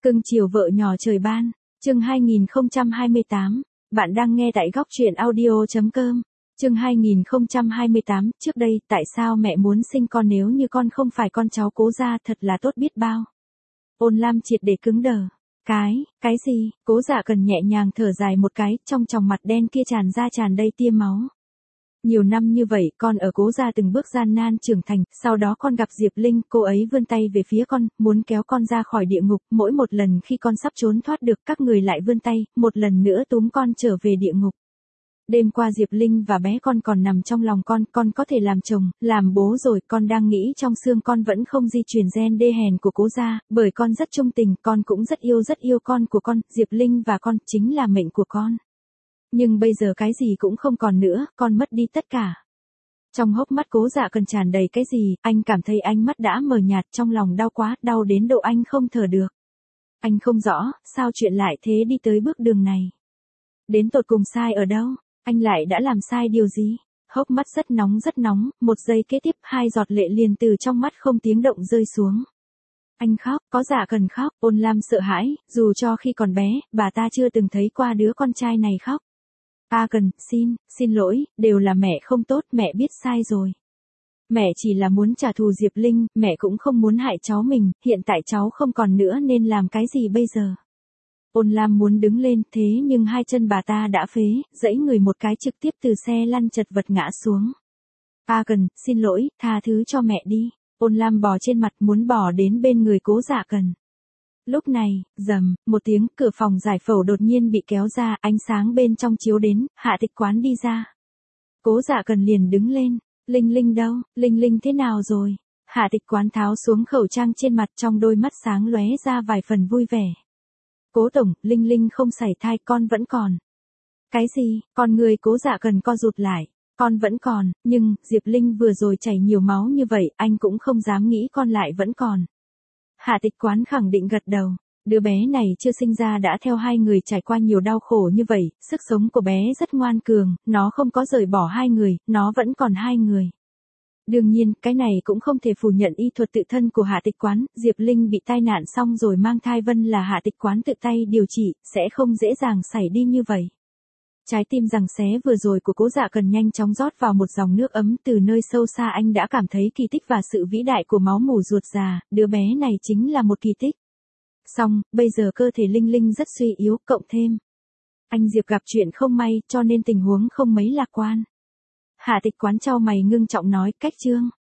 Cưng chiều vợ nhỏ trời ban, chương 2028, bạn đang nghe tại góc truyện audio.com. Chương 2028, trước đây, tại sao mẹ muốn sinh con nếu như con không phải con cháu Cố gia, thật là tốt biết bao. Ôn Lam triệt để cứng đờ. Cái gì? Cố Dạ Cần nhẹ nhàng thở dài một cái, trong tròng mặt đen kia tràn đầy tia máu. Nhiều năm như vậy, con ở Cố gia từng bước gian nan trưởng thành, sau đó con gặp Diệp Linh, cô ấy vươn tay về phía con, muốn kéo con ra khỏi địa ngục, mỗi một lần khi con sắp trốn thoát được, các người lại vươn tay, một lần nữa túm con trở về địa ngục. Đêm qua Diệp Linh và bé con còn nằm trong lòng con có thể làm chồng, làm bố rồi, con đang nghĩ trong xương con vẫn không di truyền gen đê hèn của Cố gia, bởi con rất trung tình, con cũng rất yêu con của con, Diệp Linh và con, chính là mệnh của con. Nhưng bây giờ cái gì cũng không còn nữa, con mất đi tất cả. Trong hốc mắt Cố Dạ Cần tràn đầy cái gì, anh cảm thấy ánh mắt đã mờ nhạt, trong lòng đau quá, đau đến độ anh không thở được. Anh không rõ, sao chuyện lại thế đi tới bước đường này. Đến tột cùng sai ở đâu, anh lại đã làm sai điều gì? Hốc mắt rất nóng, một giây kế tiếp 2 giọt lệ liền từ trong mắt không tiếng động rơi xuống. Anh khóc, có Dạ Cần khóc, Ôn Lam sợ hãi, dù cho khi còn bé, bà ta chưa từng thấy qua đứa con trai này khóc. A Cần, xin lỗi, đều là mẹ không tốt, mẹ biết sai rồi. Mẹ chỉ là muốn trả thù Diệp Linh, mẹ cũng không muốn hại cháu mình, hiện tại cháu không còn nữa nên làm cái gì bây giờ? Ôn Lam muốn đứng lên, thế nhưng 2 chân bà ta đã phế, giẫy người một cái trực tiếp từ xe lăn chật vật ngã xuống. A Cần, xin lỗi, tha thứ cho mẹ đi. Ôn Lam bò trên mặt muốn bỏ đến bên người Cố Dạ Cần. Lúc này, rầm, một tiếng, cửa phòng giải phẫu đột nhiên bị kéo ra, ánh sáng bên trong chiếu đến, Hạ Tịch Quán đi ra. Cố Dạ Cần liền đứng lên, Linh Linh đâu, Linh Linh thế nào rồi? Hạ Tịch Quán tháo xuống khẩu trang trên mặt, trong đôi mắt sáng lóe ra vài phần vui vẻ. Cố tổng, Linh Linh không sảy thai, con vẫn còn. Cái gì? Con người Cố Dạ Cần co rụt lại. Con vẫn còn, nhưng, Diệp Linh vừa rồi chảy nhiều máu như vậy, anh cũng không dám nghĩ con lại vẫn còn. Hạ Tịch Quán khẳng định gật đầu. Đứa bé này chưa sinh ra đã theo 2 người trải qua nhiều đau khổ như vậy, sức sống của bé rất ngoan cường, nó không có rời bỏ 2 người, nó vẫn còn 2 người. Đương nhiên, cái này cũng không thể phủ nhận y thuật tự thân của Hạ Tịch Quán, Diệp Linh bị tai nạn xong rồi mang thai Vân là Hạ Tịch Quán tự tay điều trị, sẽ không dễ dàng xảy đi như vậy. Trái tim giằng xé vừa rồi của Cố Dạ Cần nhanh chóng rót vào một dòng nước ấm, từ nơi sâu xa anh đã cảm thấy kỳ tích và sự vĩ đại của máu mủ ruột già, đứa bé này chính là một kỳ tích. Xong, bây giờ cơ thể Linh Linh rất suy yếu, cộng thêm anh Diệp gặp chuyện không may, cho nên tình huống không mấy lạc quan. Hạ Tịch Quán chau mày ngưng trọng nói, cách chương.